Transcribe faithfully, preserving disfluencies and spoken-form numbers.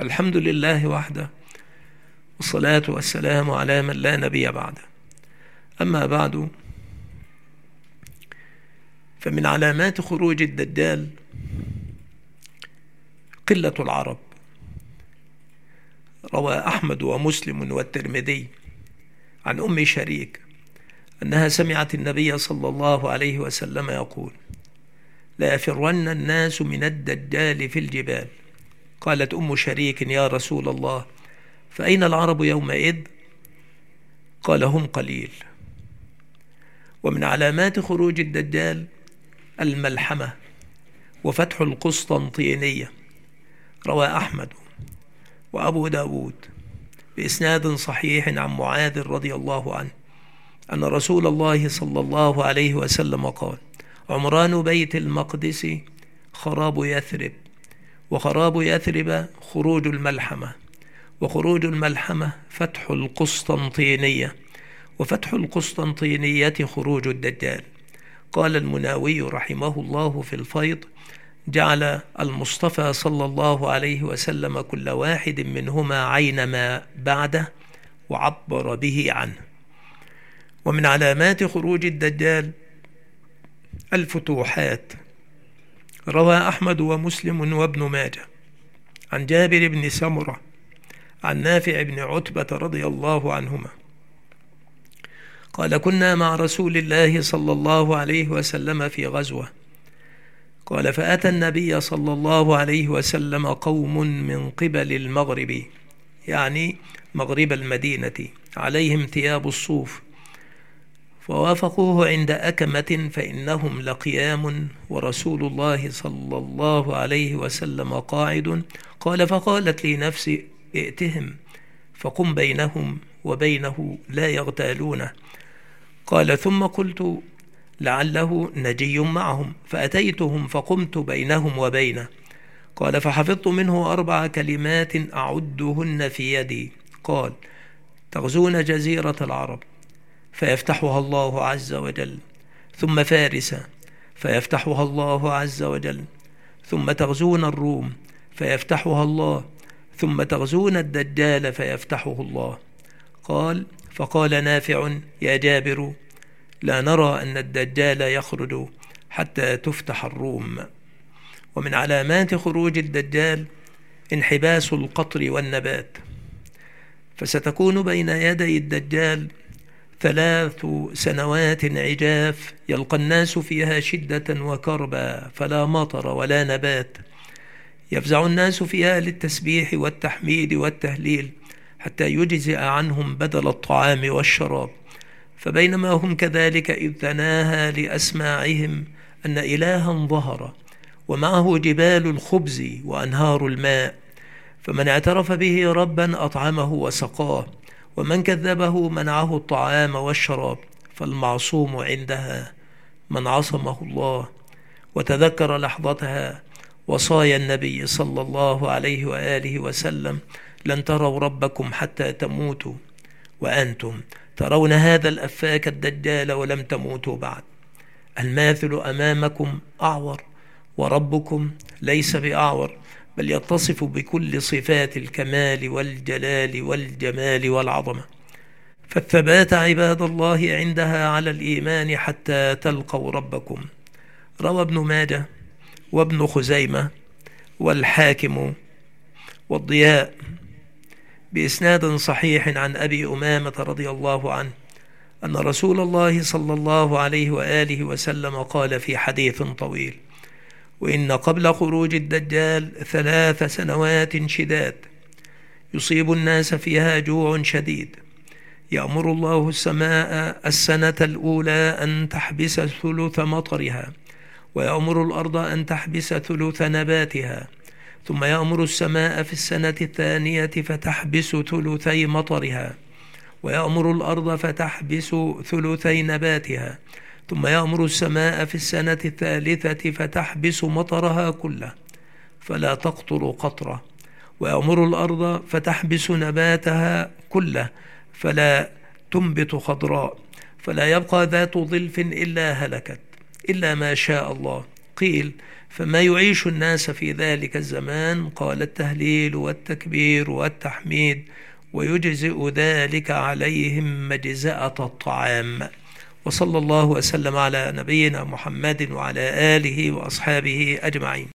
الحمد لله وحده، والصلاة والسلام على من لا نبي بعده. أما بعد، فمن علامات خروج الدجال قلة العرب. روى أحمد ومسلم والترمذي عن أم شريك أنها سمعت النبي صلى الله عليه وسلم يقول: لا يفرن الناس من الدجال في الجبال. قالت أم شريك: يا رسول الله، فأين العرب يومئذ؟ قال: هم قليل. ومن علامات خروج الدجال الملحمة وفتح القسطنطينية. روى أحمد وأبو داود بإسناد صحيح عن معاذ رضي الله عنه أن رسول الله صلى الله عليه وسلم قال: عمران بيت المقدس خراب يثرب، وخراب يثرب خروج الملحمة، وخروج الملحمة فتح القسطنطينية، وفتح القسطنطينية خروج الدجال. قال المناوي رحمه الله في الفيض: جعل المصطفى صلى الله عليه وسلم كل واحد منهما عين ما بعده وعبر به عنه. ومن علامات خروج الدجال الفتوحات. روى أحمد ومسلم وابن ماجه عن جابر بن سمرة عن نافع بن عتبة رضي الله عنهما قال: كنا مع رسول الله صلى الله عليه وسلم في غزوة. قال: فأتى النبي صلى الله عليه وسلم قوم من قبل المغرب، يعني مغرب المدينة، عليهم ثياب الصوف، فوافقوه عند أكمة فإنهم لقيام ورسول الله صلى الله عليه وسلم قاعد. قال: فقالت لي نفسي: ائتهم فقم بينهم وبينه لا يغتالونه. قال: ثم قلت لعله نجي معهم، فأتيتهم فقمت بينهم وبينه. قال: فحفظت منه أربع كلمات أعدهن في يدي. قال: تغزون جزيرة العرب فيفتحها الله عز وجل، ثم فارس فيفتحها الله عز وجل، ثم تغزون الروم فيفتحها الله، ثم تغزون الدجال فيفتحه الله. قال: فقال نافع: يا جابر، لا نرى أن الدجال يخرج حتى تفتح الروم. ومن علامات خروج الدجال انحباس القطر والنبات، فستكون بين يدي الدجال ثلاث سنوات عجاف يلقى الناس فيها شدة وكربا، فلا مطر ولا نبات، يفزع الناس فيها للتسبيح والتحميد والتهليل حتى يجزئ عنهم بدل الطعام والشراب. فبينما هم كذلك إذ تناهى لأسماعهم أن إلها ظهر ومعه جبال الخبز وأنهار الماء، فمن اعترف به ربا أطعمه وسقاه، ومن كذبه منعه الطعام والشراب. فالمعصوم عندها من عصمه الله وتذكر لحظتها وصايا النبي صلى الله عليه وآله وسلم: لن تروا ربكم حتى تموتوا وأنتم ترون هذا الأفاك الدجال ولم تموتوا بعد. الماثل أمامكم أعور، وربكم ليس بأعور، بل يتصف بكل صفات الكمال والجلال والجمال والعظمة. فالثبات عباد الله عندها على الإيمان حتى تلقوا ربكم. روى ابن ماجه وابن خزيمة والحاكم والضياء بإسناد صحيح عن أبي أمامة رضي الله عنه أن رسول الله صلى الله عليه وآله وسلم قال في حديث طويل: وإن قبل خروج الدجال ثلاث سنوات شداد يصيب الناس فيها جوع شديد، يأمر الله السماء السنة الأولى أن تحبس ثلث مطرها، ويأمر الأرض أن تحبس ثلث نباتها، ثم يأمر السماء في السنة الثانية فتحبس ثلثي مطرها، ويأمر الأرض فتحبس ثلثي نباتها، ثم يأمر السماء في السنة الثالثة فتحبس مطرها كله فلا تقطر قطرة، ويأمر الأرض فتحبس نباتها كله فلا تنبت خضراء، فلا يبقى ذات ظلف إلا هلكت إلا ما شاء الله، قيل: فما يعيش الناس في ذلك الزمان؟ قال: التهليل والتكبير والتحميد، ويجزئ ذلك عليهم مجزأة الطعام. وصلى الله وسلم على نبينا محمد وعلى آله وأصحابه أجمعين.